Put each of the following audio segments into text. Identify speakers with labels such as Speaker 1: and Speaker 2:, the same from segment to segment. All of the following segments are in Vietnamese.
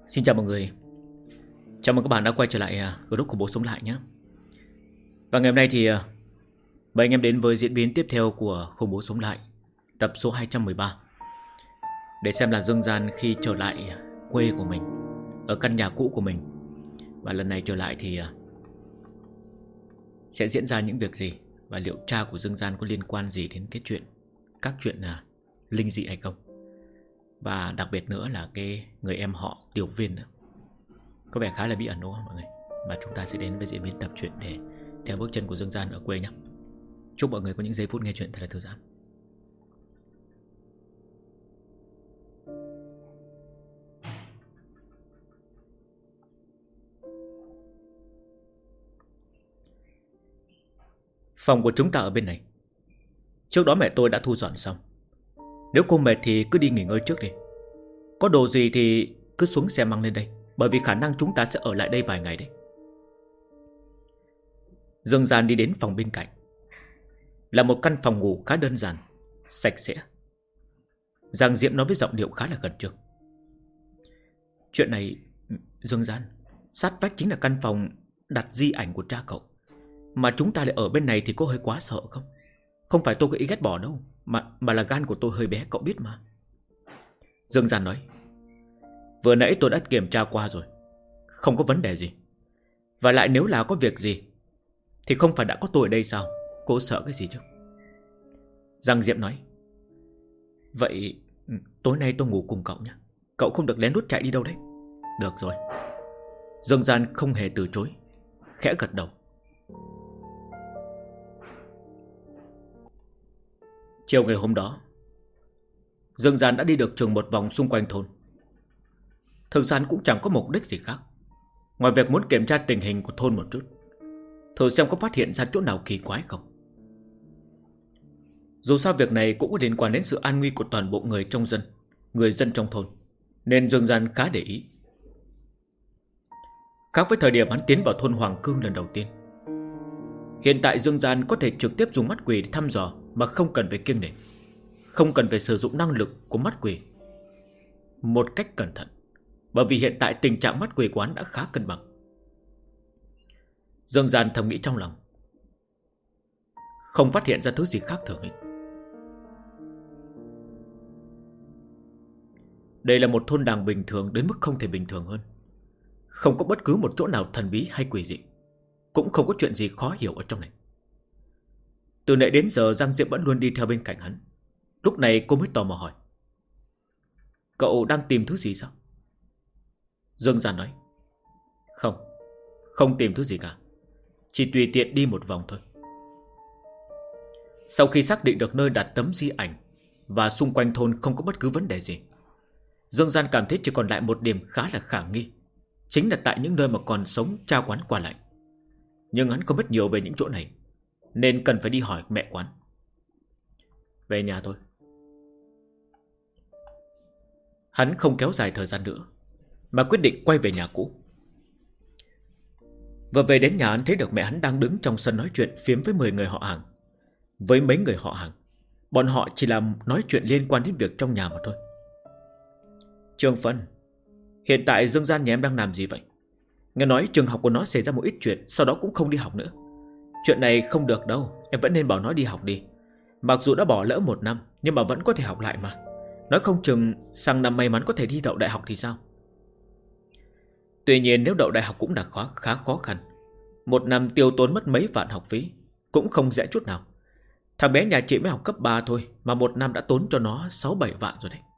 Speaker 1: Xin chào mọi người. Chào mừng các bạn đã quay trở lại group Khủng Bố Sống Lại nhé. Và ngày hôm nay thì mời anh em đến với diễn biến tiếp theo của Khủng Bố Sống Lại, tập số 213, để xem là Dương Gian khi trở lại quê của mình, ở căn nhà cũ của mình, và lần này trở lại thì sẽ diễn ra những việc gì, và liệu cha của Dương Gian có liên quan gì đến cái chuyện, các chuyện linh dị hay không. Và đặc biệt nữa là cái người em họ Tiểu Viên nữa, có vẻ khá là bí ẩn đúng không mọi người. Và chúng ta sẽ đến với diễn biến tập truyện để theo bước chân của Dương Gian ở quê nhé. Chúc mọi người có những giây phút nghe chuyện thật là thư giãn. Phòng của chúng ta ở bên này. Trước đó mẹ tôi đã thu dọn xong. Nếu cô mệt thì cứ đi nghỉ ngơi trước đi. Có đồ gì thì cứ xuống xe mang lên đây, bởi vì khả năng chúng ta sẽ ở lại đây vài ngày đấy. Dương Gian đi đến phòng bên cạnh. Là một căn phòng ngủ khá đơn giản, sạch sẽ. Giang Diệm nói với giọng điệu khá là khẩn trương. Chuyện này, Dương Gian, sát vách chính là căn phòng đặt di ảnh của cha cậu. Mà chúng ta lại ở bên này thì có hơi quá sợ không? Không phải tôi có ý ghét bỏ đâu, mà là gan của tôi hơi bé, cậu biết mà. Dương Gian nói. Vừa nãy tôi đã kiểm tra qua rồi, không có vấn đề gì. Và lại nếu là có việc gì thì không phải đã có tôi ở đây sao? Cô sợ cái gì chứ? Giang Diệm nói. Vậy tối nay tôi ngủ cùng cậu nhé. Cậu không được lén lút chạy đi đâu đấy. Được rồi. Dương Gian không hề từ chối, khẽ gật đầu. Chiều ngày hôm đó, Dương Gian đã đi được chừng một vòng xung quanh thôn. Thực ra cũng chẳng có mục đích gì khác, ngoài việc muốn kiểm tra tình hình của thôn một chút, thử xem có phát hiện ra chỗ nào kỳ quái không. Dù sao việc này cũng có liên quan đến sự an nguy của toàn bộ người dân trong thôn, nên Dương Gian khá để ý. Khác với thời điểm hắn tiến vào thôn Hoàng Cương lần đầu tiên, hiện tại Dương Gian có thể trực tiếp dùng mắt quỷ để thăm dò mà không cần phải kiêng nể, không cần phải sử dụng năng lực của mắt quỷ một cách cẩn thận, bởi vì hiện tại tình trạng mắt quỷ của hắn đã khá cân bằng. Dương Gian thầm nghĩ trong lòng, không phát hiện ra thứ gì khác thường hết. Đây là một thôn làng bình thường đến mức không thể bình thường hơn. Không có bất cứ một chỗ nào thần bí hay quỷ dị, cũng không có chuyện gì khó hiểu ở trong này. Từ nãy đến giờ Giang Diệm vẫn luôn đi theo bên cạnh hắn. Lúc này cô mới tò mò hỏi. Cậu đang tìm thứ gì sao? Dương Gian nói. Không tìm thứ gì cả, chỉ tùy tiện đi một vòng thôi. Sau khi xác định được nơi đặt tấm di ảnh và xung quanh thôn không có bất cứ vấn đề gì, Dương Gian cảm thấy chỉ còn lại một điểm khá là khả nghi, chính là tại những nơi mà còn sống cha quán qua lại. Nhưng hắn không biết nhiều về những chỗ này, nên cần phải đi hỏi mẹ quán. Về nhà thôi. Hắn không kéo dài thời gian nữa, mà quyết định quay về nhà cũ. Vừa về đến nhà, hắn thấy được mẹ hắn đang đứng trong sân nói chuyện phiếm với 10 người họ hàng. Với mấy người họ hàng, bọn họ chỉ làm nói chuyện liên quan đến việc trong nhà mà thôi. Trương Phân, hiện tại Dương Gian nhà em đang làm gì vậy? Nghe nói trường học của nó xảy ra một ít chuyện, sau đó cũng không đi học nữa. Chuyện này không được đâu, em vẫn nên bảo nó đi học đi. Mặc dù đã bỏ lỡ 1 năm, nhưng mà vẫn có thể học lại mà. Nói không chừng sang năm may mắn có thể đi đậu đại học thì sao? Tuy nhiên nếu đậu đại học cũng là khá khó khăn. 1 năm tiêu tốn mất mấy vạn học phí, cũng không dễ chút nào. Thằng bé nhà chị mới học cấp 3 thôi, mà 1 năm đã tốn cho nó 6-7 vạn rồi đấy.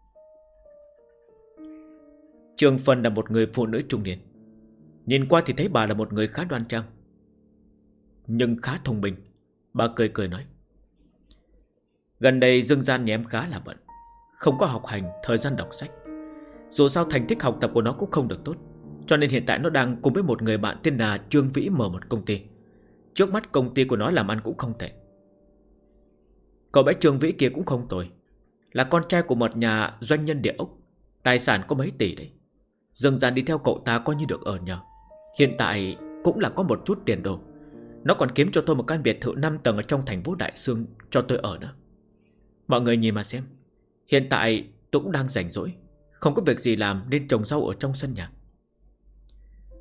Speaker 1: Trương Phân là một người phụ nữ trung niên. Nhìn qua thì thấy bà là một người khá đoan trang, nhưng khá thông minh. Bà cười cười nói. Gần đây Dương Gian nhà em khá là bận, không có học hành, thời gian đọc sách. Dù sao thành tích học tập của nó cũng không được tốt, cho nên hiện tại nó đang cùng với một người bạn tên là Trương Vĩ mở một công ty. Trước mắt công ty của nó làm ăn cũng không tệ. Cậu bé Trương Vĩ kia cũng không tồi, là con trai của một nhà doanh nhân địa ốc, tài sản có mấy tỷ đấy. Dương Gian đi theo cậu ta coi như được ở nhờ. Hiện tại cũng là có một chút tiền đồ. Nó còn kiếm cho tôi một căn biệt thự 5 tầng ở trong thành phố Đại Sương cho tôi ở nữa. Mọi người nhìn mà xem, hiện tại tôi cũng đang rảnh rỗi, không có việc gì làm nên trồng rau ở trong sân nhà.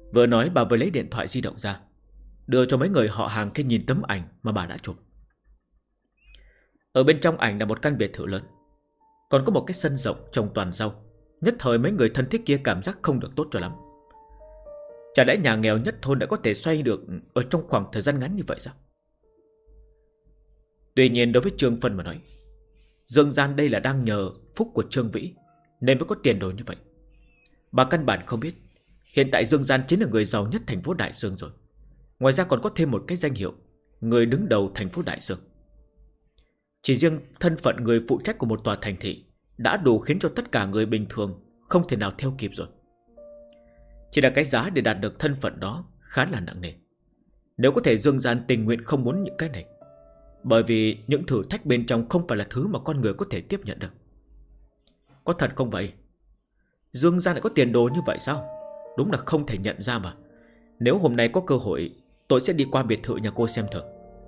Speaker 1: Vừa nói bà vừa lấy điện thoại di động ra, đưa cho mấy người họ hàng kia nhìn tấm ảnh mà bà đã chụp. Ở bên trong ảnh là một căn biệt thự lớn, còn có một cái sân rộng trồng toàn rau. Nhất thời mấy người thân thích kia cảm giác không được tốt cho lắm. Chả lẽ nhà nghèo nhất thôn đã có thể xoay được ở trong khoảng thời gian ngắn như vậy sao? Tuy nhiên đối với Trương Phân mà nói, Dương Gian đây là đang nhờ phúc của Trương Vĩ nên mới có tiền đồ như vậy. Bà căn bản không biết hiện tại Dương Gian chính là người giàu nhất thành phố Đại Sương rồi. Ngoài ra còn có thêm một cái danh hiệu người đứng đầu thành phố Đại Sương. Chỉ riêng thân phận người phụ trách của một tòa thành thị đã đủ khiến cho tất cả người bình thường không thể nào theo kịp rồi. Chỉ là cái giá để đạt được thân phận đó khá là nặng nề. Nếu có thể Dương Gian tình nguyện không muốn những cái này, bởi vì những thử thách bên trong không phải là thứ mà con người có thể tiếp nhận được. Có thật không vậy? Dương Gian lại có tiền đồ như vậy sao? Đúng là không thể nhận ra mà. Nếu hôm nay có cơ hội, tôi sẽ đi qua biệt thự nhà cô xem thử.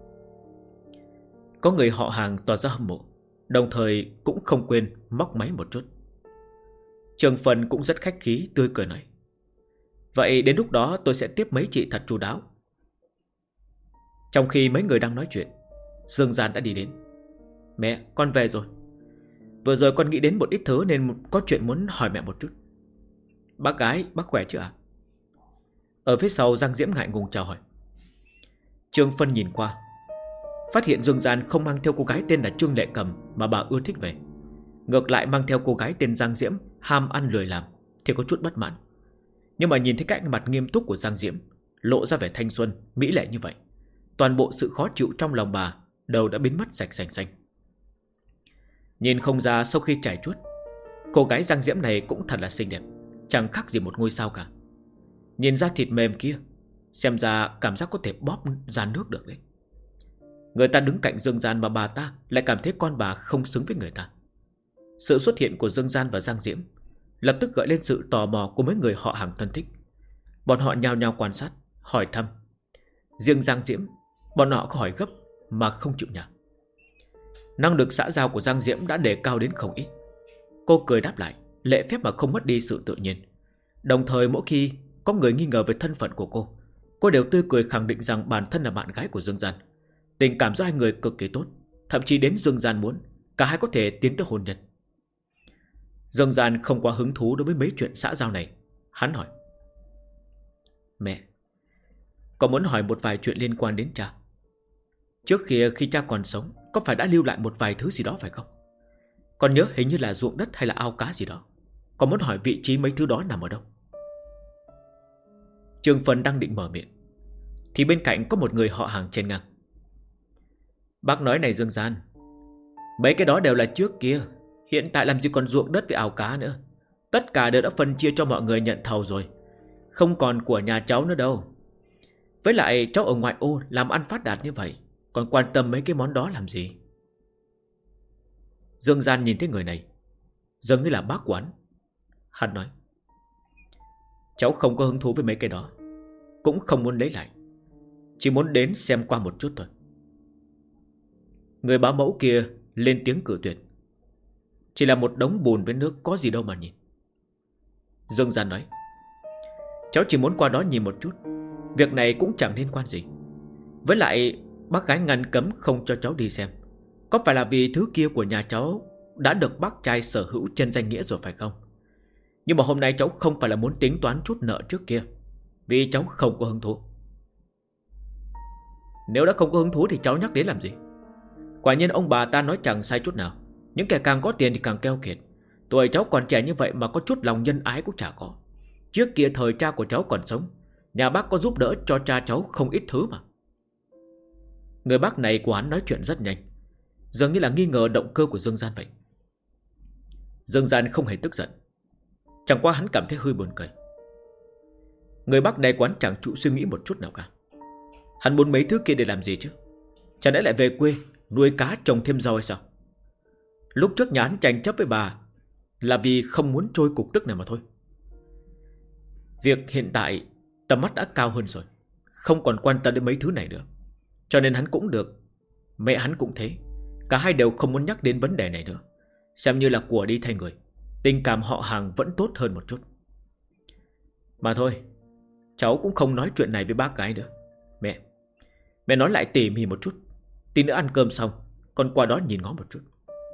Speaker 1: Có người họ hàng tỏ ra hâm mộ, đồng thời cũng không quên móc máy một chút. Trường Phần cũng rất khách khí, tươi cười nói: vậy đến lúc đó tôi sẽ tiếp mấy chị thật chu đáo. Trong khi mấy người đang nói chuyện, Dương Gian đã đi đến. Mẹ, con về rồi. Vừa rồi con nghĩ đến một ít thứ nên có chuyện muốn hỏi mẹ một chút. Bác gái, bác khỏe chưa ạ? Ở phía sau Giang Diễm ngại ngùng chào hỏi. Trương Phân nhìn qua, phát hiện Dương Gian không mang theo cô gái tên là Trương Lệ Cầm mà bà ưa thích về, ngược lại mang theo cô gái tên Giang Diễm ham ăn lười làm, thì có chút bất mãn. Nhưng mà nhìn thấy cái mặt nghiêm túc của Giang Diễm lộ ra vẻ thanh xuân, mỹ lệ như vậy, toàn bộ sự khó chịu trong lòng bà đều đã biến mất sạch sành xanh. Nhìn không ra sau khi trải chuốt, cô gái Giang Diễm này cũng thật là xinh đẹp, chẳng khác gì một ngôi sao cả. Nhìn da thịt mềm kia, xem ra cảm giác có thể bóp ra nước được đấy. Người ta đứng cạnh Dương Gian mà bà ta lại cảm thấy con bà không xứng với người ta. Sự xuất hiện của Dương Gian và Giang Diễm lập tức gợi lên sự tò mò của mấy người họ hàng thân thích. Bọn họ nhao nhao quan sát, hỏi thăm. Riêng Giang Diễm, bọn họ có hỏi gấp mà không chịu nhả. Năng lực xã giao của Giang Diễm đã đề cao đến không ít. Cô cười đáp lại, lễ phép mà không mất đi sự tự nhiên. Đồng thời mỗi khi có người nghi ngờ về thân phận của cô đều tươi cười khẳng định rằng bản thân là bạn gái của Dương Gian. Tình cảm giữa hai người cực kỳ tốt, thậm chí đến Dương Gian muốn cả hai có thể tiến tới hôn nhân. Dương Gian không quá hứng thú đối với mấy chuyện xã giao này. Hắn hỏi: mẹ, con muốn hỏi một vài chuyện liên quan đến cha. Trước kia khi cha còn sống, có phải đã lưu lại một vài thứ gì đó phải không? Con nhớ hình như là ruộng đất hay là ao cá gì đó. Con muốn hỏi vị trí mấy thứ đó nằm ở đâu. Trương Phần đang định mở miệng thì bên cạnh có một người họ hàng chen ngang: bác nói này Dương Gian, mấy cái đó đều là trước kia, hiện tại làm gì còn ruộng đất với ao cá nữa. Tất cả đều đã phân chia cho mọi người nhận thầu rồi, không còn của nhà cháu nữa đâu. Với lại cháu ở ngoại ô làm ăn phát đạt như vậy, còn quan tâm mấy cái món đó làm gì? Dương Gian nhìn thấy người này dường như là bác quán. Hắn nói: cháu không có hứng thú với mấy cái đó, cũng không muốn lấy lại, chỉ muốn đến xem qua một chút thôi. Người bá mẫu kia lên tiếng cự tuyệt: chỉ là một đống bùn với nước, có gì đâu mà nhìn. Dương Gian nói: cháu chỉ muốn qua đó nhìn một chút, việc này cũng chẳng liên quan gì. Với lại bác gái ngăn cấm không cho cháu đi xem, có phải là vì thứ kia của nhà cháu đã được bác trai sở hữu trên danh nghĩa rồi phải không? Nhưng mà hôm nay cháu không phải là muốn tính toán chút nợ trước kia, vì cháu không có hứng thú. Nếu đã không có hứng thú thì cháu nhắc đến làm gì? Quả nhiên ông bà ta nói chẳng sai chút nào. Những kẻ càng có tiền thì càng keo kiệt. Tuổi cháu còn trẻ như vậy mà có chút lòng nhân ái cũng chả có. Trước kia thời cha của cháu còn sống, nhà bác có giúp đỡ cho cha cháu không ít thứ mà. Người bác này của hắn nói chuyện rất nhanh, dường như là nghi ngờ động cơ của Dương Gian vậy. Dương Gian không hề tức giận, chẳng qua hắn cảm thấy hơi buồn cười. Người bác này của hắn chẳng trụ suy nghĩ một chút nào cả. Hắn muốn mấy thứ kia để làm gì chứ? Chẳng lẽ lại về quê nuôi cá trồng thêm rau hay sao? Lúc trước nhà hắn tranh chấp với bà là vì không muốn trôi cục tức này mà thôi. Việc hiện tại tầm mắt đã cao hơn rồi, không còn quan tâm đến mấy thứ này nữa. Cho nên hắn cũng được, mẹ hắn cũng thế, cả hai đều không muốn nhắc đến vấn đề này nữa. Xem như là của đi thay người, tình cảm họ hàng vẫn tốt hơn một chút. Mà thôi, Cháu cũng không nói chuyện này với bác gái nữa. Mẹ nói lại tỉ mỉ một chút. Tí nữa ăn cơm xong con qua đó nhìn ngó một chút.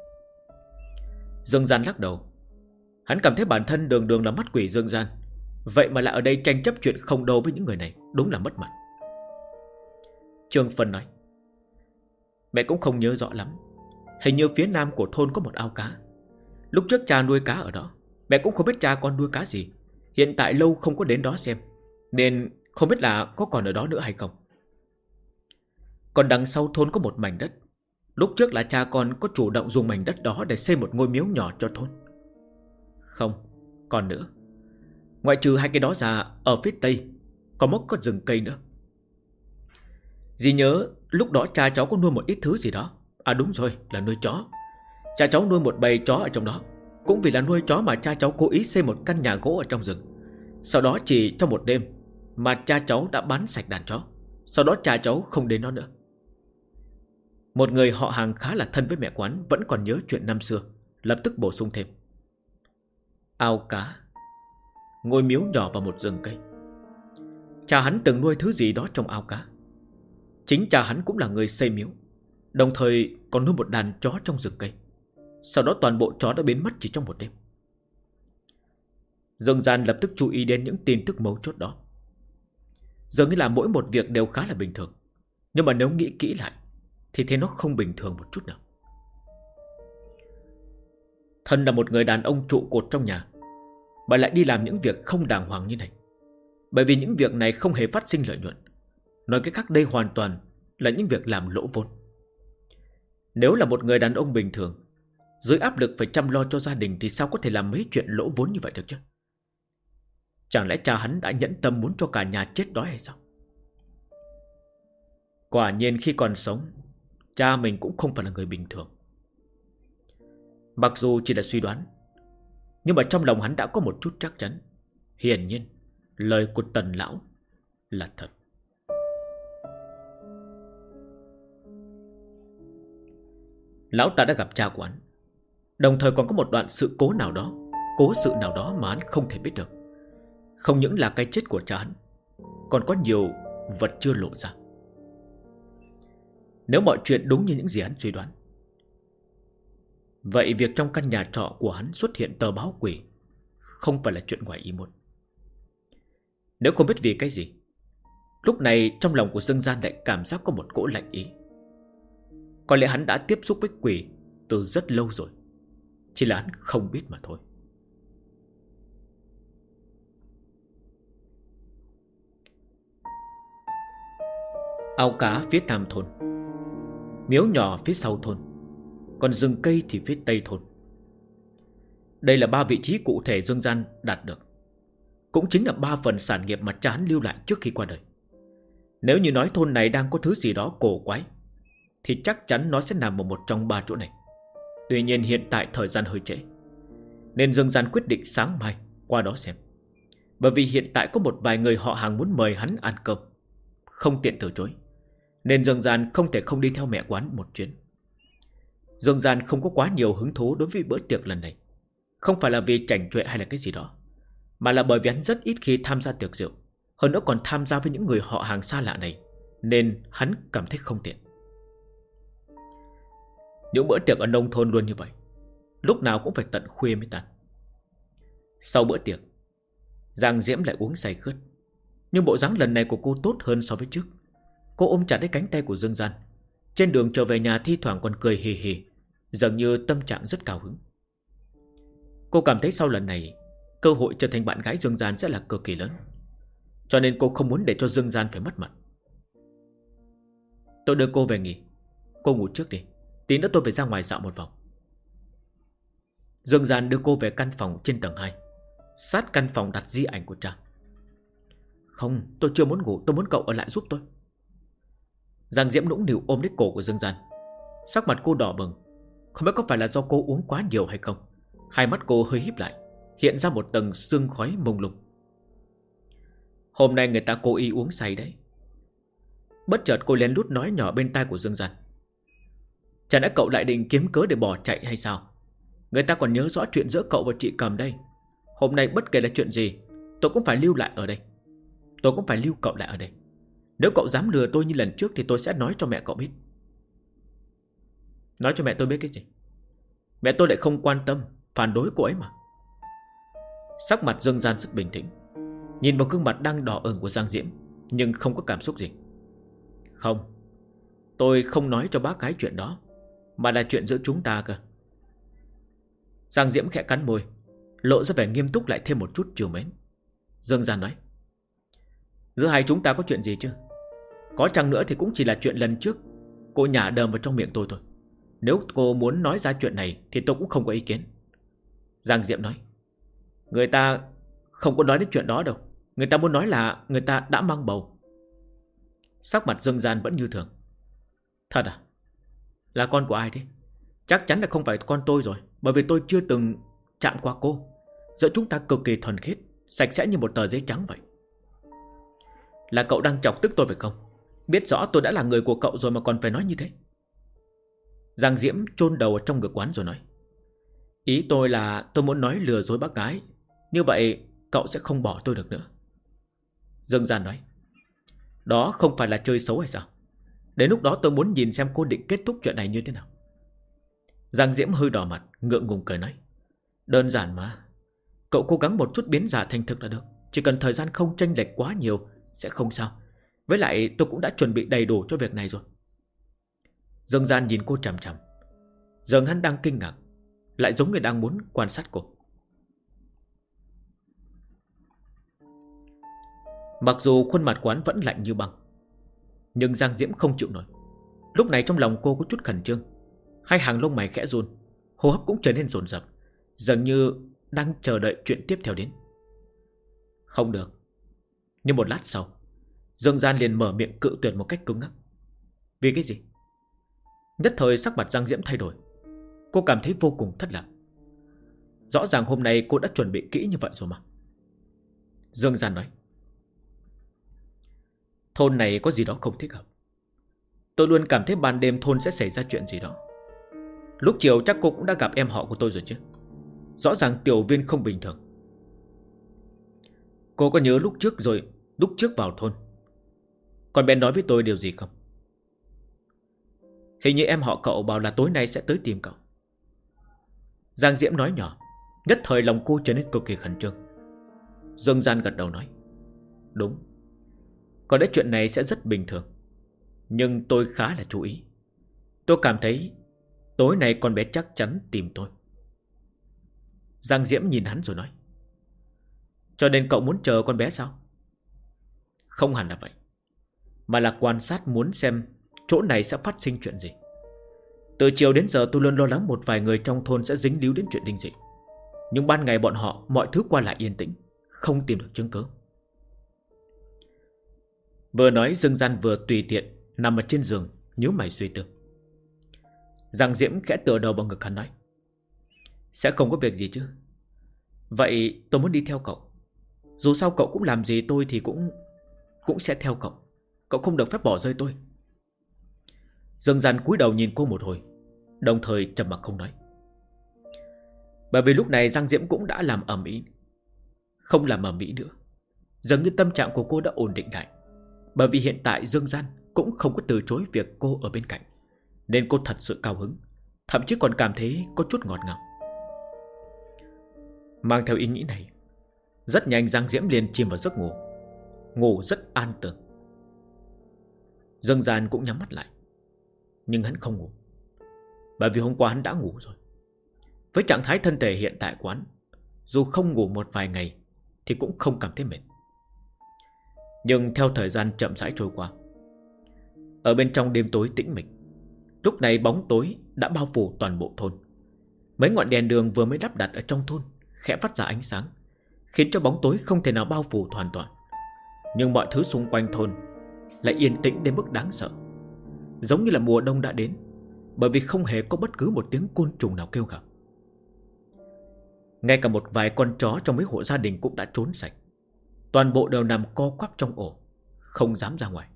Speaker 1: Dương Gian lắc đầu. Hắn cảm thấy bản thân đường đường là mắt quỷ Dương Gian, vậy mà lại ở đây tranh chấp chuyện không đâu với những người này, đúng là mất mặt. Trương Phân nói. Mẹ cũng không nhớ rõ lắm. Hình như phía nam của thôn có một ao cá. Lúc trước cha nuôi cá ở đó. Mẹ cũng không biết cha con nuôi cá gì. Hiện tại lâu không có đến đó xem, nên không biết là có còn ở đó nữa hay không. Còn đằng sau thôn có một mảnh đất. Lúc trước là cha con có chủ động dùng mảnh đất đó để xây một ngôi miếu nhỏ cho thôn. Không, còn nữa. Ngoại trừ hai cái đó ra, ở phía tây có rừng cây nữa. Dì nhớ lúc đó cha cháu có nuôi một ít thứ gì đó. À đúng rồi, là nuôi chó. Cha cháu nuôi một bầy chó ở trong đó. Cũng vì là nuôi chó mà cha cháu cố ý xây một căn nhà gỗ ở trong rừng. Sau đó chỉ trong một đêm mà cha cháu đã bán sạch đàn chó. Sau đó cha cháu không đến đó nữa. Một người họ hàng khá là thân với mẹ quán vẫn còn nhớ chuyện năm xưa, lập tức bổ sung thêm. Ao cá, ngôi miếu nhỏ và một rừng cây. Cha hắn từng nuôi thứ gì đó trong ao cá. Chính cha hắn cũng là người xây miếu, đồng thời còn nuôi một đàn chó trong rừng cây. Sau đó toàn bộ chó đã biến mất chỉ trong một đêm. Dương Gian lập tức chú ý đến những tin tức mấu chốt đó. Dường như là mỗi một việc đều khá là bình thường, nhưng mà nếu nghĩ kỹ lại thì thấy nó không bình thường một chút nào. Thân là một người đàn ông trụ cột trong nhà, bà lại đi làm những việc không đàng hoàng như này. Bởi vì những việc này không hề phát sinh lợi nhuận. Nói cách khác đây hoàn toàn là những việc làm lỗ vốn. Nếu là một người đàn ông bình thường, dưới áp lực phải chăm lo cho gia đình thì sao có thể làm mấy chuyện lỗ vốn như vậy được chứ? Chẳng lẽ cha hắn đã nhẫn tâm muốn cho cả nhà chết đói hay sao? Quả nhiên khi còn sống, cha mình cũng không phải là người bình thường. Mặc dù chỉ là suy đoán, nhưng mà trong lòng hắn đã có một chút chắc chắn. Hiển nhiên lời của Tần lão là thật. Lão ta đã gặp cha của hắn, đồng thời còn có một đoạn sự cố nào đó, cố sự nào đó mà hắn không thể biết được. Không những là cái chết của cha hắn, còn có nhiều vật chưa lộ ra. Nếu mọi chuyện đúng như những gì hắn suy đoán, vậy việc trong căn nhà trọ của hắn xuất hiện tờ báo quỷ không phải là chuyện ngoài ý muốn. Nếu không biết vì cái gì, lúc này trong lòng của Dương Gian lại cảm giác có một cỗ lạnh ý. Có lẽ hắn đã tiếp xúc với quỷ từ rất lâu rồi, chỉ là hắn không biết mà thôi. Ao cá phía nam thôn, miếu nhỏ phía sau thôn, còn rừng cây thì phía tây thôn. Đây là 3 vị trí cụ thể Dương Gian đạt được, cũng chính là 3 phần sản nghiệp mà cha hắn lưu lại trước khi qua đời. Nếu như nói thôn này đang có thứ gì đó cổ quái, thì chắc chắn nó sẽ nằm ở một trong 3 chỗ này. Tuy nhiên hiện tại thời gian hơi trễ, nên Dương Gian quyết định sáng mai qua đó xem. Bởi vì hiện tại có một vài người họ hàng muốn mời hắn ăn cơm, không tiện từ chối, nên Dương Gian không thể không đi theo mẹ quán một chuyến. Dương Gian không có quá nhiều hứng thú đối với bữa tiệc lần này. Không phải là vì chảnh chọe hay là cái gì đó, mà là bởi vì hắn rất ít khi tham gia tiệc rượu, hơn nữa còn tham gia với những người họ hàng xa lạ này, nên hắn cảm thấy không tiện. Những bữa tiệc ở nông thôn luôn như vậy, lúc nào cũng phải tận khuya mới tan. Sau bữa tiệc, Giang Diễm lại uống say khướt, nhưng bộ dáng lần này của cô tốt hơn so với trước. Cô ôm chặt lấy cánh tay của Dương Gian, trên đường trở về nhà thi thoảng còn cười hì hì, dường như tâm trạng rất cao hứng. Cô cảm thấy sau lần này, cơ hội trở thành bạn gái Dương Gian sẽ là cực kỳ lớn, cho nên cô không muốn để cho Dương Gian phải mất mặt. Tôi đưa cô về nghỉ, cô ngủ trước đi, tí nữa tôi phải ra ngoài dạo một vòng. Dương Gian đưa cô về căn phòng trên tầng 2, sát căn phòng đặt di ảnh của cha. Không, tôi chưa muốn ngủ, tôi muốn cậu ở lại giúp tôi. Giang Diễm nũng nịu ôm lấy cổ của Dương Gian. Sắc mặt cô đỏ bừng, không biết có phải là do cô uống quá nhiều hay không. Hai mắt cô hơi híp lại, hiện ra một tầng sương khói mông lung. Hôm nay người ta cố ý uống say đấy. Bất chợt cô lén lút nói nhỏ bên tai của Dương Gian. Chẳng lẽ cậu lại định kiếm cớ để bỏ chạy hay sao? Người ta còn nhớ rõ chuyện giữa cậu và chị Cầm đây. Hôm nay bất kể là chuyện gì, tôi cũng phải lưu lại ở đây. tôi cũng phải lưu cậu lại ở đây. Nếu cậu dám lừa tôi như lần trước thì tôi sẽ nói cho mẹ cậu biết. Nói cho mẹ tôi biết cái gì? Mẹ tôi lại không quan tâm, phản đối cô ấy mà. Sắc mặt Dương Gian rất bình tĩnh, nhìn vào gương mặt đang đỏ ửng của Giang Diễm, nhưng không có cảm xúc gì. Không, tôi không nói cho bác gái chuyện đó, mà là chuyện giữa chúng ta cơ. Giang Diễm khẽ cắn môi, lộ ra vẻ nghiêm túc lại thêm một chút trìu mến. Dương Gian nói: giữa hai chúng ta có chuyện gì chứ? Có chăng nữa thì cũng chỉ là chuyện lần trước cô nhả đờm vào trong miệng tôi thôi. Nếu cô muốn nói ra chuyện này thì tôi cũng không có ý kiến. Giang Diễm nói: người ta không có nói đến chuyện đó đâu. Người ta muốn nói là người ta đã mang bầu. Sắc mặt Dương Gian vẫn như thường. Thật à? Là con của ai thế? Chắc chắn là không phải con tôi rồi, bởi vì tôi chưa từng chạm qua cô. Giữa chúng ta cực kỳ thuần khiết, sạch sẽ như một tờ giấy trắng vậy. Là cậu đang chọc tức tôi phải không? Biết rõ tôi đã là người của cậu rồi mà còn phải nói như thế. Giang Diễm chôn đầu ở trong ngực quán rồi nói: ý tôi là tôi muốn nói lừa dối bác gái, như vậy cậu sẽ không bỏ tôi được nữa. Dương Gian nói: đó không phải là chơi xấu hay sao? Đến lúc đó tôi muốn nhìn xem cô định kết thúc chuyện này như thế nào. Giang Diễm hơi đỏ mặt, ngượng ngùng cười nói: đơn giản mà. Cậu cố gắng một chút biến giả thành thực là được. Chỉ cần thời gian không chênh lệch quá nhiều sẽ không sao. Với lại tôi cũng đã chuẩn bị đầy đủ cho việc này rồi. Dương Gian nhìn cô chằm chằm. Giờ hắn đang kinh ngạc, lại giống người đang muốn quan sát cô. Mặc dù khuôn mặt quán vẫn lạnh như băng, nhưng Giang Diễm không chịu nổi. Lúc này trong lòng cô có chút khẩn trương. Hai hàng lông mày khẽ run, hô hấp cũng trở nên dồn dập, dường như đang chờ đợi chuyện tiếp theo đến. Không được. Nhưng một lát sau, Dương Gian liền mở miệng cự tuyệt một cách cứng ngắc. Vì cái gì? Nhất thời sắc mặt Giang Diễm thay đổi. Cô cảm thấy vô cùng thất lạc. Rõ ràng hôm nay cô đã chuẩn bị kỹ như vậy rồi mà. Dương Gian nói: thôn này có gì đó không thích hợp. Tôi luôn cảm thấy ban đêm thôn sẽ xảy ra chuyện gì đó. Lúc chiều chắc cô cũng đã gặp em họ của tôi rồi chứ. Rõ ràng Tiểu Viên không bình thường. Cô có nhớ lúc trước vào thôn con bé nói với tôi điều gì không? Hình như em họ cậu bảo là tối nay sẽ tới tìm cậu. Giang Diễm nói nhỏ. Nhất thời lòng cô trở nên cực kỳ khẩn trương. Dương Gian gật đầu nói: đúng. Có lẽ chuyện này sẽ rất bình thường, nhưng tôi khá là chú ý. Tôi cảm thấy tối nay con bé chắc chắn tìm tôi. Giang Diễm nhìn hắn rồi nói: cho nên cậu muốn chờ con bé sao? Không hẳn là vậy, mà là quan sát muốn xem chỗ này sẽ phát sinh chuyện gì. Từ chiều đến giờ tôi luôn lo lắng một vài người trong thôn sẽ dính líu đến chuyện đinh dị. Nhưng ban ngày bọn họ mọi thứ qua lại yên tĩnh, không tìm được chứng cớ. Vừa nói Dương Gian vừa tùy tiện nằm ở trên giường, nhíu mày suy tư. Giang Diễm khẽ tựa đầu vào ngực hắn nói: sẽ không có việc gì chứ? Vậy tôi muốn đi theo cậu. Dù sao cậu cũng làm gì tôi thì cũng sẽ theo cậu. Cậu không được phép bỏ rơi tôi. Dương Gian cúi đầu nhìn cô một hồi, đồng thời trầm mặc không nói. Bởi vì lúc này Giang Diễm cũng đã làm ầm ĩ. Không làm ầm ĩ nữa, dường như tâm trạng của cô đã ổn định lại. Bởi vì hiện tại Dương Gian cũng không có từ chối việc cô ở bên cạnh, nên cô thật sự cao hứng, thậm chí còn cảm thấy có chút ngọt ngào. Mang theo ý nghĩ này, rất nhanh Giang Diễm liền chìm vào giấc ngủ. Ngủ rất an tường. Dương Gian cũng nhắm mắt lại, nhưng hắn không ngủ, bởi vì hôm qua hắn đã ngủ rồi. Với trạng thái thân thể hiện tại của hắn, dù không ngủ một vài ngày thì cũng không cảm thấy mệt. Nhưng theo thời gian chậm rãi trôi qua, ở bên trong đêm tối tĩnh mịch, lúc này bóng tối đã bao phủ toàn bộ thôn. Mấy ngọn đèn đường vừa mới lắp đặt ở trong thôn khẽ phát ra ánh sáng, khiến cho bóng tối không thể nào bao phủ hoàn toàn. Nhưng mọi thứ xung quanh thôn lại yên tĩnh đến mức đáng sợ, giống như là mùa đông đã đến, bởi vì không hề có bất cứ một tiếng côn trùng nào kêu gào. Ngay cả một vài con chó trong mấy hộ gia đình cũng đã trốn sạch. Toàn bộ đều nằm co quắp trong ổ, không dám ra ngoài.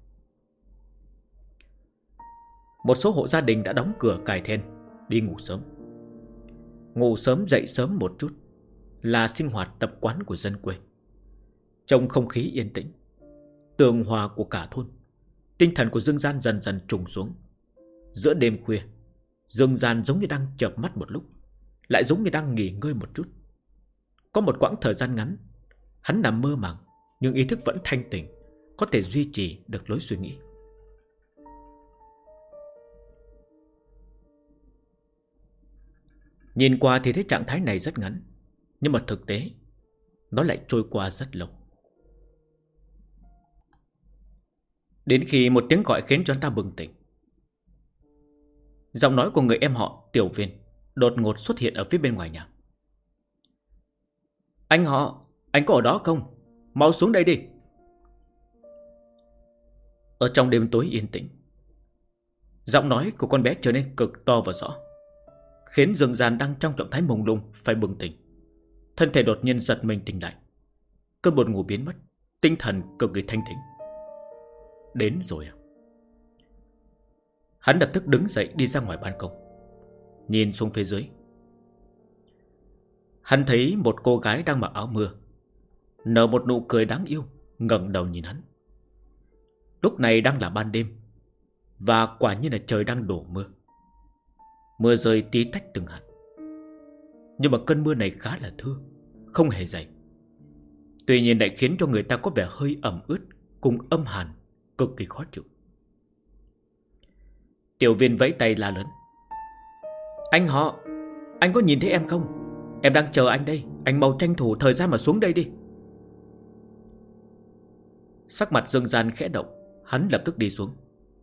Speaker 1: Một số hộ gia đình đã đóng cửa cài then, đi ngủ sớm. Ngủ sớm dậy sớm một chút là sinh hoạt tập quán của dân quê. Trong không khí yên tĩnh, tường hòa của cả thôn. Tinh thần của Dương Gian dần dần trùng xuống. Giữa đêm khuya, Dương Gian giống như đang chợp mắt một lúc, lại giống như đang nghỉ ngơi một chút. Có một quãng thời gian ngắn, hắn nằm mơ màng, nhưng ý thức vẫn thanh tỉnh, có thể duy trì được lối suy nghĩ. Nhìn qua thì thấy trạng thái này rất ngắn, nhưng mà thực tế nó lại trôi qua rất lâu. Đến khi một tiếng gọi khiến cho anh ta bừng tỉnh. Giọng nói của người em họ Tiểu Viên đột ngột xuất hiện ở phía bên ngoài nhà. Anh họ, anh có ở đó không? Mau xuống đây đi. Ở trong đêm tối yên tĩnh, giọng nói của con bé trở nên cực to và rõ, khiến Dương Gian đang trong trạng thái mông lung phải bừng tỉnh. Thân thể đột nhiên giật mình tỉnh lại. Cơn buồn ngủ biến mất, tinh thần cực kỳ thanh tĩnh. Đến rồi à? Hắn lập tức đứng dậy đi ra ngoài ban công, nhìn xuống phía dưới. Hắn thấy một cô gái đang mặc áo mưa, nở một nụ cười đáng yêu, ngẩng đầu nhìn hắn. Lúc này đang là ban đêm, và quả nhiên là trời đang đổ mưa. Mưa rơi tí tách từng hạt. Nhưng mà cơn mưa này khá là thưa, không hề dày. Tuy nhiên lại khiến cho người ta có vẻ hơi ẩm ướt cùng âm hàn, cực kỳ khó chịu. Tiểu Viên vẫy tay la lớn. Anh họ, anh có nhìn thấy em không? Em đang chờ anh đây, anh mau tranh thủ thời gian mà xuống đây đi. Sắc mặt Dương Gian khẽ động, hắn lập tức đi xuống.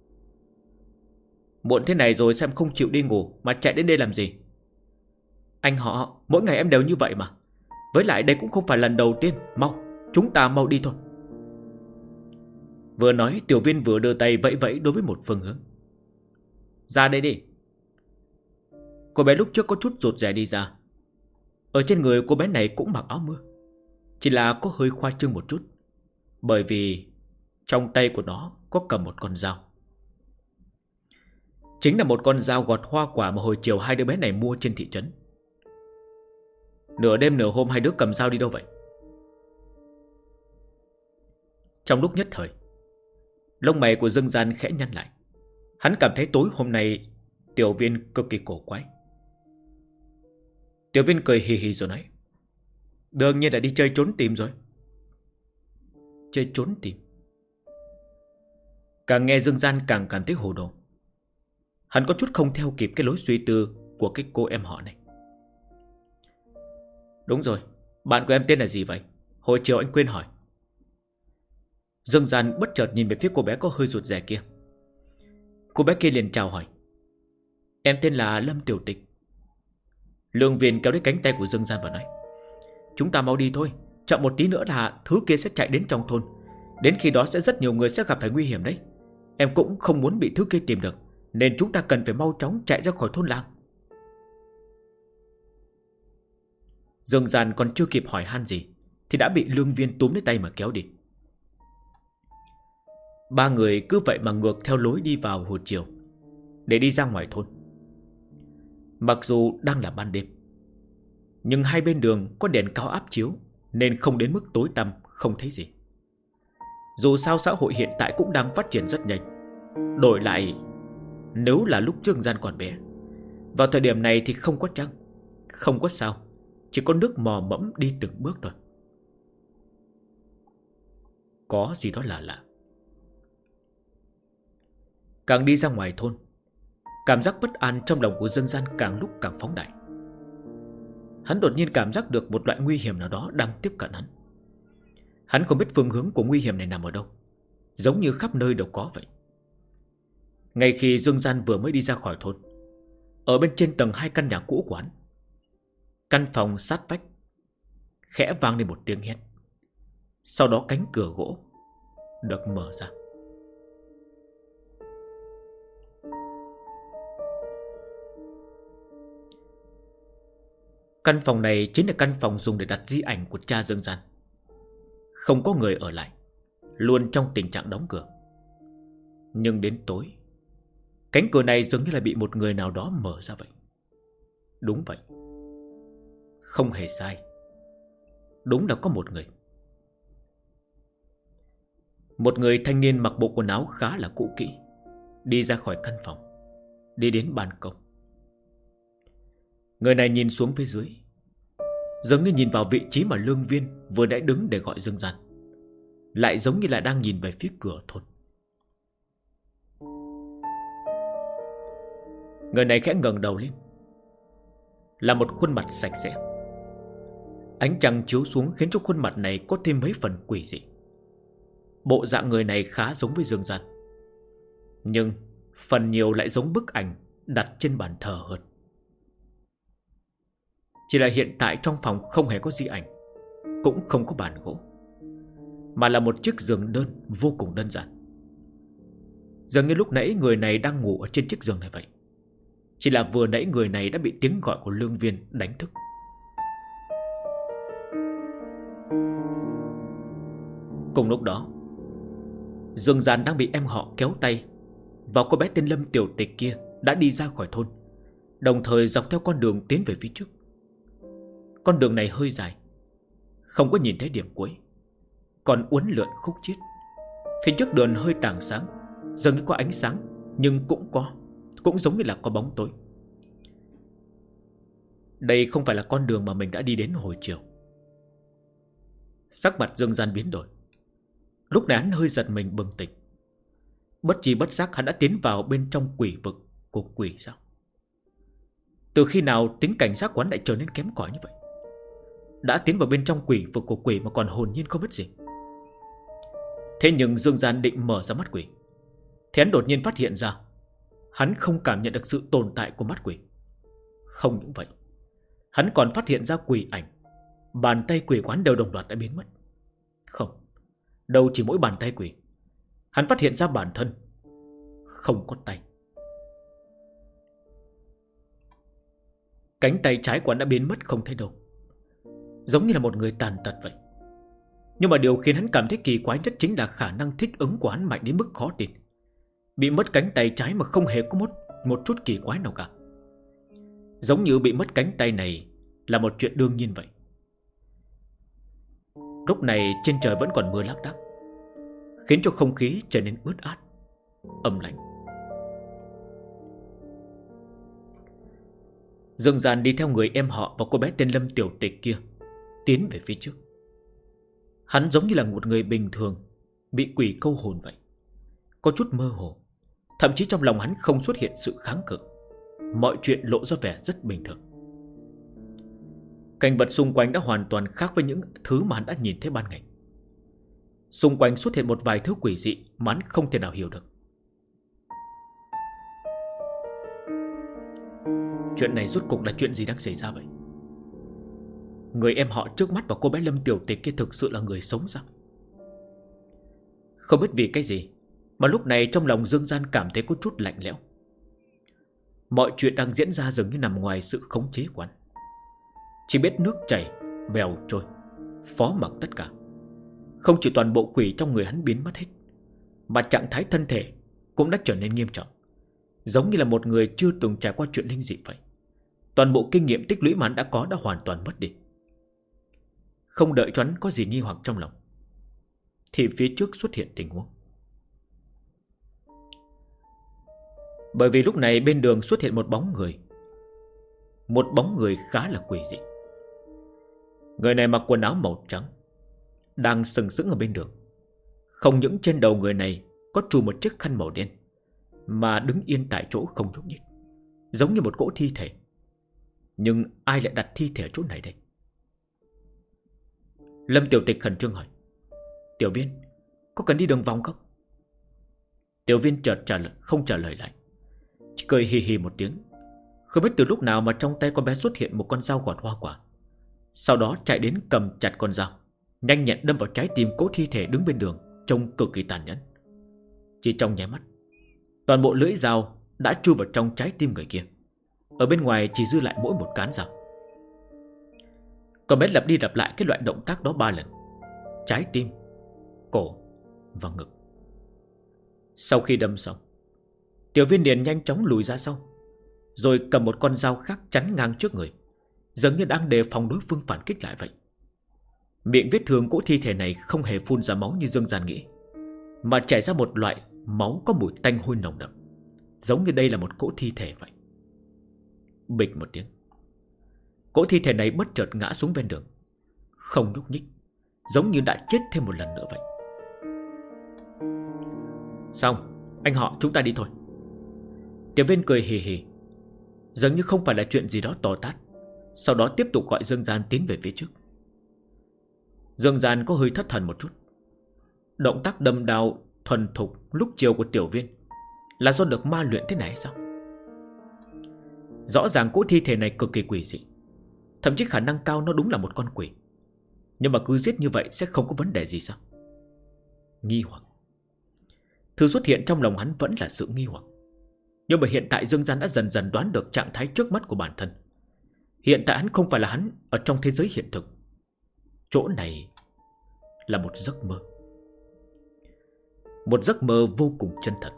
Speaker 1: Muộn thế này rồi xem không chịu đi ngủ mà chạy đến đây làm gì? Anh họ, mỗi ngày em đều như vậy mà. Với lại đây cũng không phải lần đầu tiên. Mau, chúng ta mau đi thôi. Vừa nói Tiểu Viên vừa đưa tay vẫy vẫy đối với một phương hướng. Ra đây đi. Cô bé lúc trước có chút rụt rè đi ra. Ở trên người cô bé này cũng mặc áo mưa, chỉ là có hơi khoa trương một chút, bởi vì trong tay của nó có cầm một con dao. Chính là một con dao gọt hoa quả mà hồi chiều hai đứa bé này mua trên thị trấn. Nửa đêm nửa hôm hai đứa cầm dao đi đâu vậy? Trong lúc nhất thời, lông mày của Dương Gian khẽ nhăn lại. Hắn cảm thấy tối hôm nay Tiểu Viên cực kỳ cổ quái. Tiểu Viên cười hì hì rồi nói. Đương nhiên là đi chơi trốn tìm rồi. Chơi trốn tìm? Càng nghe Dương Gian càng cảm thấy hồ đồ. Hắn có chút không theo kịp cái lối suy tư của cái cô em họ này. Đúng rồi, bạn của em tên là gì vậy? Hồi chiều anh quên hỏi. Dương Gian bất chợt nhìn về phía cô bé có hơi rụt rè kia. Cô bé kia liền chào hỏi. Em tên là Lâm Tiểu Tịch. Lương Viên kéo lấy cánh tay của Dương Gian và nói. Chúng ta mau đi thôi, chậm một tí nữa là thứ kia sẽ chạy đến trong thôn. Đến khi đó sẽ rất nhiều người sẽ gặp phải nguy hiểm đấy. Em cũng không muốn bị thứ kia tìm được, nên chúng ta cần phải mau chóng chạy ra khỏi thôn làng. Dương Gian còn chưa kịp hỏi han gì thì đã bị Lương Viên túm lấy tay mà kéo đi. Ba người cứ vậy mà ngược theo lối đi vào hồi chiều để đi ra ngoài thôn. Mặc dù đang là ban đêm, nhưng hai bên đường có đèn cao áp chiếu nên không đến mức tối tăm không thấy gì. Dù sao xã hội hiện tại cũng đang phát triển rất nhanh. Đổi lại, nếu là lúc Dương Gian còn bé, vào thời điểm này thì không có trăng, không có sao, chỉ có nước mò mẫm đi từng bước thôi. Có gì đó lạ lạ. Càng đi ra ngoài thôn, cảm giác bất an trong lòng của Dương Gian càng lúc càng phóng đại. Hắn đột nhiên cảm giác được một loại nguy hiểm nào đó đang tiếp cận hắn. Hắn không biết phương hướng của nguy hiểm này nằm ở đâu, giống như khắp nơi đều có vậy. Ngay khi Dương Gian vừa mới đi ra khỏi thôn, ở bên trên tầng 2 căn nhà cũ của hắn, căn phòng sát vách khẽ vang lên một tiếng hét. Sau đó cánh cửa gỗ được mở ra. Căn phòng này chính là căn phòng dùng để đặt di ảnh của cha Dương Gian. Không có người ở lại, luôn trong tình trạng đóng cửa. Nhưng đến tối, cánh cửa này dường như là bị một người nào đó mở ra vậy. Đúng vậy, không hề sai, đúng là có một người. Một người thanh niên mặc bộ quần áo khá là cũ kỹ đi ra khỏi căn phòng, đi đến ban công. Người này nhìn xuống phía dưới, giống như nhìn vào vị trí mà Lương Viên vừa nãy đứng để gọi Dương Gian, lại giống như là đang nhìn về phía cửa thôn. Người này khẽ ngẩng đầu lên, là một khuôn mặt sạch sẽ. Ánh trăng chiếu xuống khiến cho khuôn mặt này có thêm mấy phần quỷ dị. Bộ dạng người này khá giống với Dương Gian, nhưng phần nhiều lại giống bức ảnh đặt trên bàn thờ hơn. Chỉ là hiện tại trong phòng không hề có di ảnh, cũng không có bàn gỗ, mà là một chiếc giường đơn vô cùng đơn giản. Dường như lúc nãy người này đang ngủ ở trên chiếc giường này vậy. Chỉ là vừa nãy người này đã bị tiếng gọi của Lương Viên đánh thức. Cùng lúc đó, Dương Gian đang bị em họ kéo tay, và cô bé tên Lâm Tiểu Tịch kia đã đi ra khỏi thôn, đồng thời dọc theo con đường tiến về phía trước. Con đường này hơi dài, không có nhìn thấy điểm cuối, còn uốn lượn khúc chiết. Phía trước đường hơi tảng sáng, dường như có ánh sáng, nhưng cũng giống như là có bóng tối. Đây không phải là con đường mà mình đã đi đến hồi chiều. Sắc mặt Dương Gian biến đổi. Lúc này hắn hơi giật mình bừng tỉnh. Bất chi bất giác hắn đã tiến vào bên trong quỷ vực của quỷ sao? Từ khi nào tính cảnh giác quán lại trở nên kém cỏi như vậy? Đã tiến vào bên trong quỷ vực của quỷ mà còn hồn nhiên không biết gì. Thế nhưng Dương Gian định mở ra mắt quỷ, thì hắn đột nhiên phát hiện ra hắn không cảm nhận được sự tồn tại của mắt quỷ. Không những vậy, hắn còn phát hiện ra quỷ ảnh. Bàn tay quỷ quán đều đồng loạt đã biến mất. Không, đâu chỉ mỗi bàn tay quỷ. Hắn phát hiện ra bản thân không có tay. Cánh tay trái quán đã biến mất không thấy đâu, giống như là một người tàn tật vậy. Nhưng mà điều khiến hắn cảm thấy kỳ quái nhất chính là khả năng thích ứng của hắn mạnh đến mức khó tin. Bị mất cánh tay trái mà không hề có một chút kỳ quái nào cả. Giống như bị mất cánh tay này là một chuyện đương nhiên vậy. Lúc này trên trời vẫn còn mưa lác đác, khiến cho không khí trở nên ướt át, âm lạnh. Dương Gian đi theo người em họ và cô bé tên Lâm Tiểu Tịch kia tiến về phía trước. Hắn giống như là một người bình thường bị quỷ câu hồn vậy, có chút mơ hồ. Thậm chí trong lòng hắn không xuất hiện sự kháng cự, mọi chuyện lộ ra vẻ rất bình thường. Cảnh vật xung quanh đã hoàn toàn khác với những thứ mà hắn đã nhìn thấy ban ngày. Xung quanh xuất hiện một vài thứ quỷ dị mà hắn không thể nào hiểu được. Chuyện này rốt cục là chuyện gì đang xảy ra vậy? Người em họ trước mắt và cô bé Lâm Tiểu Tịch kia thực sự là người sống sao? Không biết vì cái gì mà lúc này trong lòng Dương Gian cảm thấy có chút lạnh lẽo. Mọi chuyện đang diễn ra dường như nằm ngoài sự khống chế của hắn. Chỉ biết nước chảy bèo trôi, phó mặc tất cả. Không chỉ toàn bộ quỷ trong người hắn biến mất hết, mà trạng thái thân thể cũng đã trở nên nghiêm trọng, giống như là một người chưa từng trải qua chuyện linh dị vậy. Toàn bộ kinh nghiệm tích lũy mà hắn đã có đã hoàn toàn mất đi. Không đợi cho hắn có gì nghi hoặc trong lòng, thì phía trước xuất hiện tình huống. Bởi vì lúc này bên đường xuất hiện một bóng người. Một bóng người khá là quỷ dị. Người này mặc quần áo màu trắng, đang sừng sững ở bên đường. Không những trên đầu người này có trùm một chiếc khăn màu đen, mà đứng yên tại chỗ không nhúc nhích, giống như một cỗ thi thể. Nhưng ai lại đặt thi thể ở chỗ này đây? Lâm Tiểu Tịch khẩn trương hỏi: Tiểu Viên, có cần đi đường vòng không? Tiểu Viên chợt không trả lời lại, chỉ cười hì hì một tiếng. Không biết từ lúc nào mà trong tay con bé xuất hiện một con dao gọt hoa quả. Sau đó chạy đến cầm chặt con dao, nhanh nhẹn đâm vào trái tim cỗ thi thể đứng bên đường, trông cực kỳ tàn nhẫn. Chỉ trong nháy mắt, toàn bộ lưỡi dao đã chui vào trong trái tim người kia. Ở bên ngoài chỉ dư lại mỗi một cán dao. Con bé lặp đi lặp lại cái loại động tác đó 3 lần: trái tim, cổ và ngực. Sau khi đâm xong, Tiểu Viên liền nhanh chóng lùi ra sau, rồi cầm một con dao khác chắn ngang trước người, giống như đang đề phòng đối phương phản kích lại vậy. Miệng vết thương cỗ thi thể này không hề phun ra máu như Dương Gian nghĩ, mà chảy ra một loại máu có mùi tanh hôi nồng đậm, giống như đây là một cỗ thi thể vậy. Bịch một tiếng, cỗ thi thể này bất chợt ngã xuống ven đường, không nhúc nhích, giống như đã chết thêm một lần nữa vậy. Xong, anh họ, chúng ta đi thôi. Tiểu Viên cười hì hì, dường như không phải là chuyện gì đó to tát. Sau đó tiếp tục gọi Dương Gian tiến về phía trước. Dương Gian có hơi thất thần một chút. Động tác đâm đao thuần thục lúc chiều của Tiểu Viên là do được ma luyện thế này hay sao? Rõ ràng cỗ thi thể này cực kỳ quỷ dị, thậm chí khả năng cao nó đúng là một con quỷ. Nhưng mà cứ giết như vậy sẽ không có vấn đề gì sao? Nghi hoặc. Thứ xuất hiện trong lòng hắn vẫn là sự nghi hoặc. Nhưng mà hiện tại Dương Gian đã dần dần đoán được trạng thái trước mắt của bản thân. Hiện tại hắn không phải là hắn ở trong thế giới hiện thực. Chỗ này là một giấc mơ. Một giấc mơ vô cùng chân thật.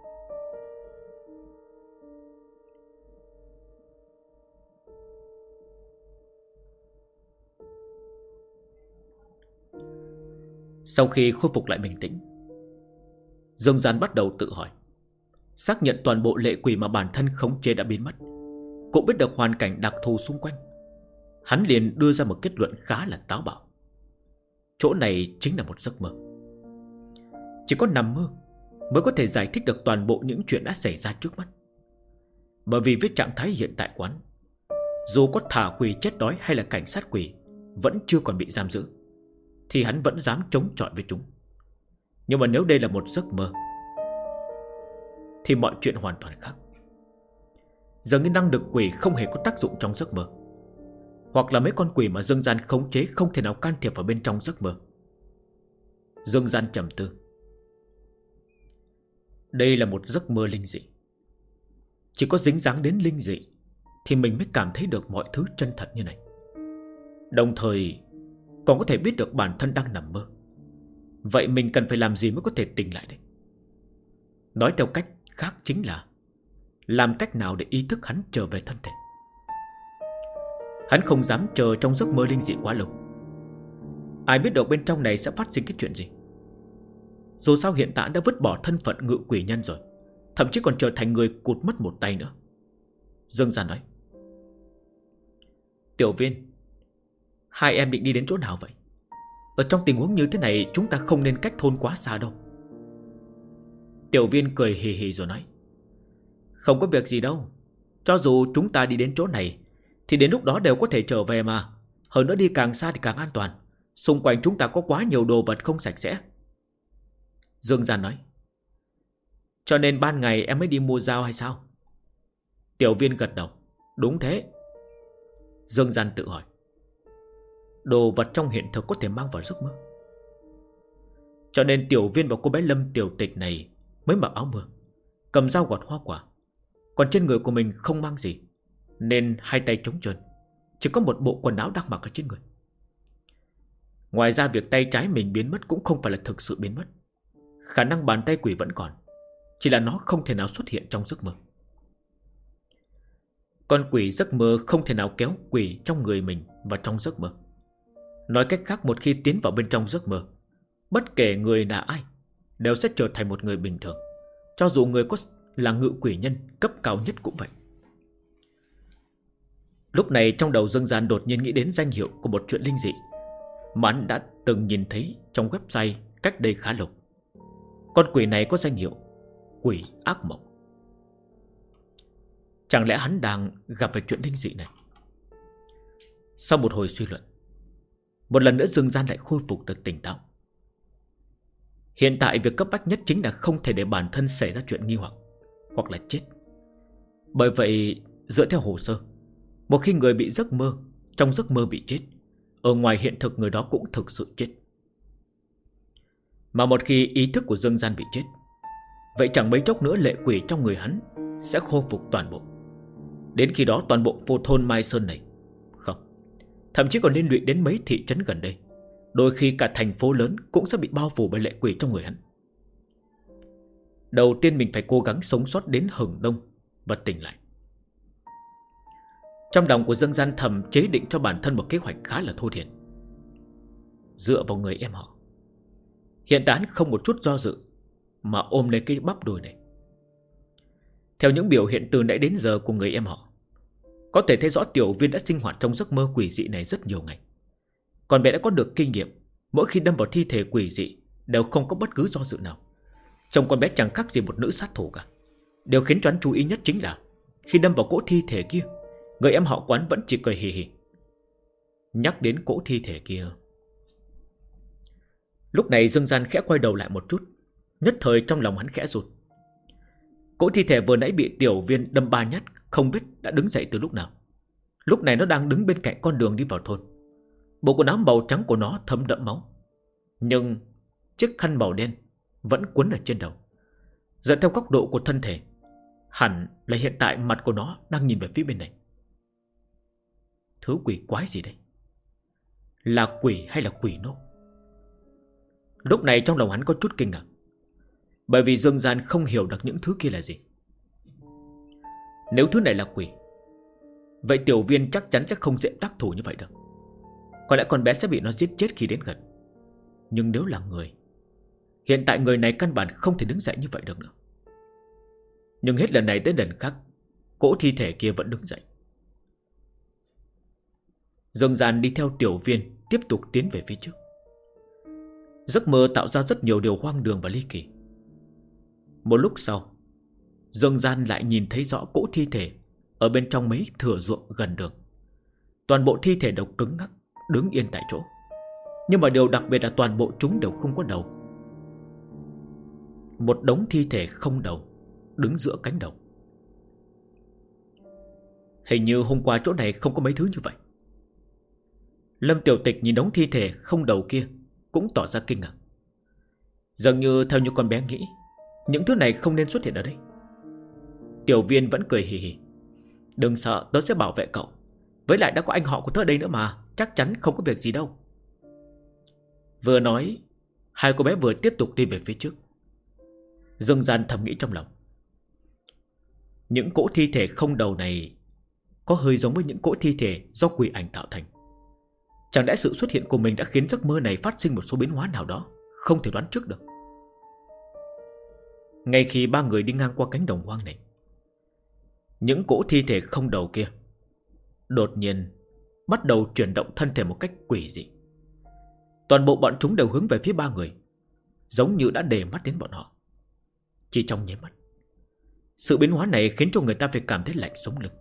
Speaker 1: Sau khi khôi phục lại bình tĩnh, Dương Gian bắt đầu tự hỏi. Xác nhận toàn bộ lệ quỷ mà bản thân khống chế đã biến mất, cũng biết được hoàn cảnh đặc thù xung quanh, hắn liền đưa ra một kết luận khá là táo bạo. Chỗ này chính là một giấc mơ. Chỉ có nằm mơ mới có thể giải thích được toàn bộ những chuyện đã xảy ra trước mắt. Bởi vì với trạng thái hiện tại quán, dù có thả quỷ chết đói hay là cảnh sát quỷ vẫn chưa còn bị giam giữ, thì hắn vẫn dám chống chọi với chúng. Nhưng mà nếu đây là một giấc mơ thì mọi chuyện hoàn toàn khác. Dường như năng lực quỷ không hề có tác dụng trong giấc mơ, hoặc là mấy con quỷ mà Dương Gian khống chế không thể nào can thiệp vào bên trong giấc mơ. Dương Gian trầm tư. Đây là một giấc mơ linh dị. Chỉ có dính dáng đến linh dị thì mình mới cảm thấy được mọi thứ chân thật như này. Đồng thời còn có thể biết được bản thân đang nằm mơ. Vậy mình cần phải làm gì mới có thể tỉnh lại đây? Nói theo cách khác chính là làm cách nào để ý thức hắn trở về thân thể. Hắn không dám chờ trong giấc mơ linh dị quá lâu. Ai biết được bên trong này sẽ phát sinh cái chuyện gì. Dù sao hiện tại đã vứt bỏ thân phận ngự quỷ nhân rồi, thậm chí còn trở thành người cụt mất một tay nữa. Dương Gian nói. Tiểu Viên, hai em định đi đến chỗ nào vậy? Ở trong tình huống như thế này chúng ta không nên cách thôn quá xa đâu. Tiểu Viên cười hì hì rồi nói. Không có việc gì đâu. Cho dù chúng ta đi đến chỗ này thì đến lúc đó đều có thể trở về mà. Hơn nữa đi càng xa thì càng an toàn. Xung quanh chúng ta có quá nhiều đồ vật không sạch sẽ. Dương Gian nói. Cho nên ban ngày em mới đi mua dao hay sao? Tiểu Viên gật đầu. Đúng thế. Dương Gian tự hỏi. Đồ vật trong hiện thực có thể mang vào giấc mơ. Cho nên Tiểu Viên và cô bé Lâm Tiểu Tịch này mới mặc áo mưa, cầm dao gọt hoa quả. Còn trên người của mình không mang gì, nên hai tay trống trơn, chỉ có một bộ quần áo đang mặc ở trên người. Ngoài ra việc tay trái mình biến mất cũng không phải là thực sự biến mất. Khả năng bàn tay quỷ vẫn còn, chỉ là nó không thể nào xuất hiện trong giấc mơ. Con quỷ giấc mơ không thể nào kéo quỷ trong người mình vào trong giấc mơ. Nói cách khác, một khi tiến vào bên trong giấc mơ, bất kể người là ai đều sẽ trở thành một người bình thường. Cho dù người có là ngự quỷ nhân cấp cao nhất cũng vậy. Lúc này trong đầu Dương Gian đột nhiên nghĩ đến danh hiệu của một chuyện linh dị mà hắn đã từng nhìn thấy trong website cách đây khá lâu. Con quỷ này có danh hiệu Quỷ Ác Mộng. Chẳng lẽ hắn đang gặp phải chuyện linh dị này? Sau một hồi suy luận, một lần nữa Dương Gian lại khôi phục được tỉnh táo. Hiện tại việc cấp bách nhất chính là không thể để bản thân xảy ra chuyện nghi hoặc là chết. Bởi vậy dựa theo hồ sơ, một khi người bị trong giấc mơ bị chết, ở ngoài hiện thực người đó cũng thực sự chết. Mà một khi ý thức của Dương Gian bị chết, vậy chẳng mấy chốc nữa lệ quỷ trong người hắn sẽ khôi phục toàn bộ. Đến khi đó toàn bộ vô thôn Mai Sơn này, không, thậm chí còn liên lụy đến mấy thị trấn gần đây, đôi khi cả thành phố lớn cũng sẽ bị bao phủ bởi lệ quỷ trong người hắn. Đầu tiên mình phải cố gắng sống sót đến hừng đông và tỉnh lại. Trong lòng của Dương Gian thầm chế định cho bản thân một kế hoạch khá là thô thiển. Dựa vào người em họ, hiện tại hắn không một chút do dự mà ôm lấy cái bắp đùi này. Theo những biểu hiện từ nãy đến giờ của người em họ, có thể thấy rõ Tiểu Viên đã sinh hoạt trong giấc mơ quỷ dị này rất nhiều ngày. Còn bé đã có được kinh nghiệm, mỗi khi đâm vào thi thể quỷ dị đều không có bất cứ do dự nào. Trông con bé chẳng khác gì một nữ sát thủ cả. Điều khiến cho hắn chú ý nhất chính là khi đâm vào cỗ thi thể kia, người em họ quán vẫn chỉ cười hì hì. Nhắc đến cỗ thi thể kia, lúc này Dương Gian khẽ quay đầu lại một chút, nhất thời trong lòng hắn khẽ rụt. Cỗ thi thể vừa nãy bị Tiểu Viên đâm 3 nhát, không biết đã đứng dậy từ lúc nào. Lúc này nó đang đứng bên cạnh con đường đi vào thôn. Bộ quần áo màu trắng của nó thấm đẫm máu, nhưng chiếc khăn màu đen vẫn quấn ở trên đầu. Dựa theo góc độ của thân thể, hẳn là hiện tại mặt của nó đang nhìn về phía bên này. Thứ quỷ quái gì đây? Là quỷ hay là quỷ nô? Lúc này trong lòng hắn có chút kinh ngạc, bởi vì Dương Gian không hiểu được những thứ kia là gì. Nếu thứ này là quỷ, vậy Tiểu Viên chắc chắn sẽ không dễ đắc thủ như vậy được. Có lẽ con bé sẽ bị nó giết chết khi đến gần. Nhưng nếu là người, hiện tại người này căn bản không thể đứng dậy như vậy được nữa. Nhưng hết lần này tới lần khác, cỗ thi thể kia vẫn đứng dậy. Dương Gian đi theo Tiểu Viên tiếp tục tiến về phía trước. Giấc mơ tạo ra rất nhiều điều hoang đường và ly kỳ. Một lúc sau, Dương Gian lại nhìn thấy rõ cỗ thi thể ở bên trong mấy thửa ruộng gần đường. Toàn bộ thi thể đều cứng ngắc, đứng yên tại chỗ. Nhưng mà điều đặc biệt là toàn bộ chúng đều không có đầu. Một đống thi thể không đầu đứng giữa cánh đồng. Hình như hôm qua chỗ này không có mấy thứ như vậy. Lâm Tiểu Tịch nhìn đống thi thể không đầu kia cũng tỏ ra kinh ngạc. Dường như theo như con bé nghĩ, những thứ này không nên xuất hiện ở đây. Tiểu Viên vẫn cười hì hì. Đừng sợ, tớ sẽ bảo vệ cậu. Với lại đã có anh họ của tớ ở đây nữa mà, chắc chắn không có việc gì đâu. Vừa nói, hai cô bé vừa tiếp tục đi về phía trước. Dương Gian thầm nghĩ trong lòng, những cỗ thi thể không đầu này có hơi giống với những cỗ thi thể do quỷ ảnh tạo thành. Chẳng lẽ sự xuất hiện của mình đã khiến giấc mơ này phát sinh một số biến hóa nào đó không thể đoán trước được. Ngay khi ba người đi ngang qua cánh đồng hoang này, những cỗ thi thể không đầu kia đột nhiên bắt đầu chuyển động thân thể một cách quỷ dị. Toàn bộ bọn chúng đều hướng về phía ba người, giống như đã để mắt đến bọn họ. Chỉ trong nháy mắt, sự biến hóa này khiến cho người ta phải cảm thấy lạnh sống lưng.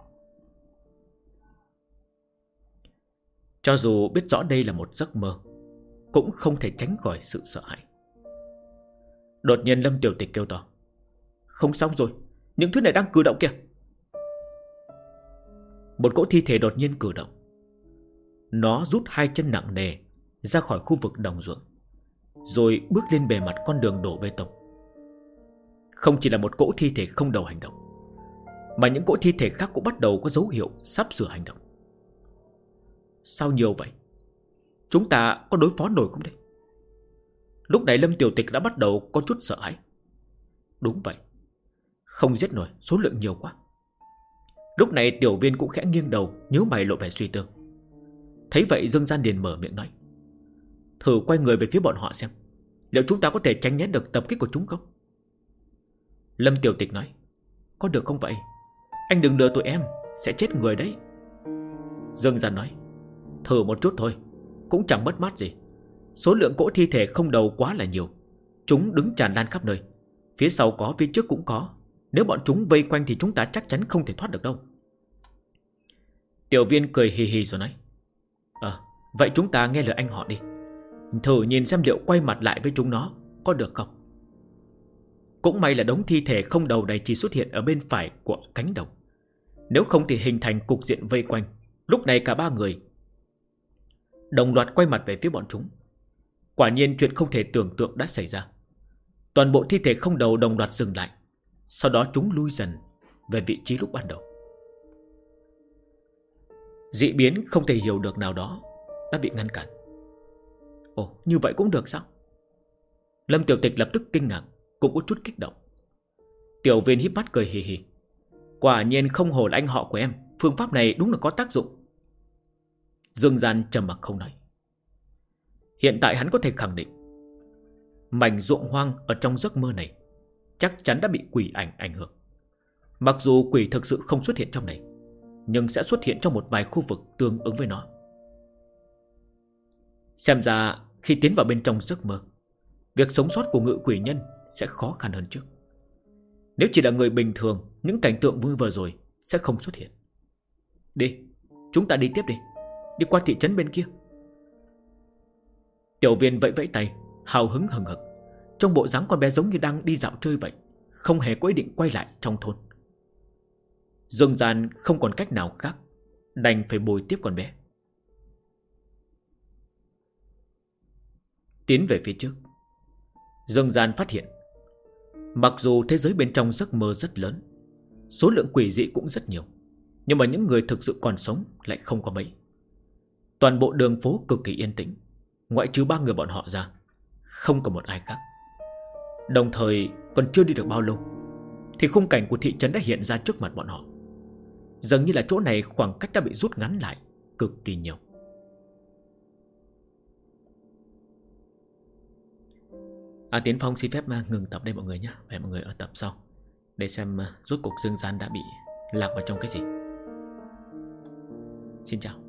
Speaker 1: Cho dù biết rõ đây là một giấc mơ, cũng không thể tránh khỏi sự sợ hãi. Đột nhiên Lâm Tiểu Tịch kêu to, không xong rồi, những thứ này đang cử động kìa. Một cỗ thi thể đột nhiên cử động. Nó rút hai chân nặng nề ra khỏi khu vực đồng ruộng, rồi bước lên bề mặt con đường đổ bê tông. Không chỉ là một cỗ thi thể không đầu hành động, mà những cỗ thi thể khác cũng bắt đầu có dấu hiệu sắp sửa hành động. Sao nhiều vậy? Chúng ta có đối phó nổi không đây? Lúc này Lâm Tiểu Tịch đã bắt đầu có chút sợ hãi. Đúng vậy, không giết nổi, số lượng nhiều quá. Lúc này Tiểu Viên cũng khẽ nghiêng đầu, nhíu mày lộ vẻ suy tư. Thấy vậy Dương Gian liền mở miệng nói, thử quay người về phía bọn họ xem, liệu chúng ta có thể tránh né được tập kích của chúng không? Lâm Tiểu Tịch nói, có được không vậy? Anh đừng lừa tụi em, sẽ chết người đấy. Dương Gian nói, thử một chút thôi, cũng chẳng mất mát gì. Số lượng cỗ thi thể không đầu quá là nhiều, chúng đứng tràn lan khắp nơi. Phía sau có, phía trước cũng có. Nếu bọn chúng vây quanh thì chúng ta chắc chắn không thể thoát được đâu. Tiểu Viên cười hì hì rồi nói, vậy chúng ta nghe lời anh họ đi. Thử nhìn xem liệu quay mặt lại với chúng nó có được không. Cũng may là đống thi thể không đầu này chỉ xuất hiện ở bên phải của cánh đồng. Nếu không thì hình thành cục diện vây quanh. Lúc này cả ba người đồng loạt quay mặt về phía bọn chúng. Quả nhiên chuyện không thể tưởng tượng đã xảy ra. Toàn bộ thi thể không đầu đồng loạt dừng lại. Sau đó chúng lui dần về vị trí lúc ban đầu. Dị biến không thể hiểu được nào đó đã bị ngăn cản. Ồ, như vậy cũng được sao? Lâm Tiểu Tịch lập tức kinh ngạc, cũng có chút kích động. Tiểu Viên híp mắt cười hì hì. Quả nhiên không hổ là anh họ của em, phương pháp này đúng là có tác dụng. Dương Gian trầm mặc không nói. Hiện tại hắn có thể khẳng định mảnh ruộng hoang ở trong giấc mơ này chắc chắn đã bị quỷ ảnh ảnh hưởng. Mặc dù quỷ thực sự không xuất hiện trong này, nhưng sẽ xuất hiện trong một vài khu vực tương ứng với nó. Xem ra khi tiến vào bên trong giấc mơ, việc sống sót của ngự quỷ nhân sẽ khó khăn hơn trước. Nếu chỉ là người bình thường, những cảnh tượng vui vừa rồi sẽ không xuất hiện. Đi, chúng ta đi tiếp đi. Đi qua thị trấn bên kia. Tiểu Viên vẫy vẫy tay, hào hứng hừng hực. Trong bộ dáng con bé giống như đang đi dạo chơi vậy, không hề có ý định quay lại trong thôn. Dương Gian không còn cách nào khác, đành phải bồi tiếp con bé. Tiến về phía trước, Dương Gian phát hiện, mặc dù thế giới bên trong giấc mơ rất lớn, số lượng quỷ dị cũng rất nhiều, nhưng mà những người thực sự còn sống lại không có mấy. Toàn bộ đường phố cực kỳ yên tĩnh, ngoại trừ 3 người bọn họ ra, không có một ai khác. Đồng thời còn chưa đi được bao lâu thì khung cảnh của thị trấn đã hiện ra trước mặt bọn họ. Dường như là chỗ này khoảng cách đã bị rút ngắn lại cực kỳ nhiều. Tiến Phong xin phép ngừng tập đây mọi người nhé. Hẹn mọi người ở tập sau để xem rốt cuộc Dương Gian đã bị lạc vào trong cái gì. Xin chào.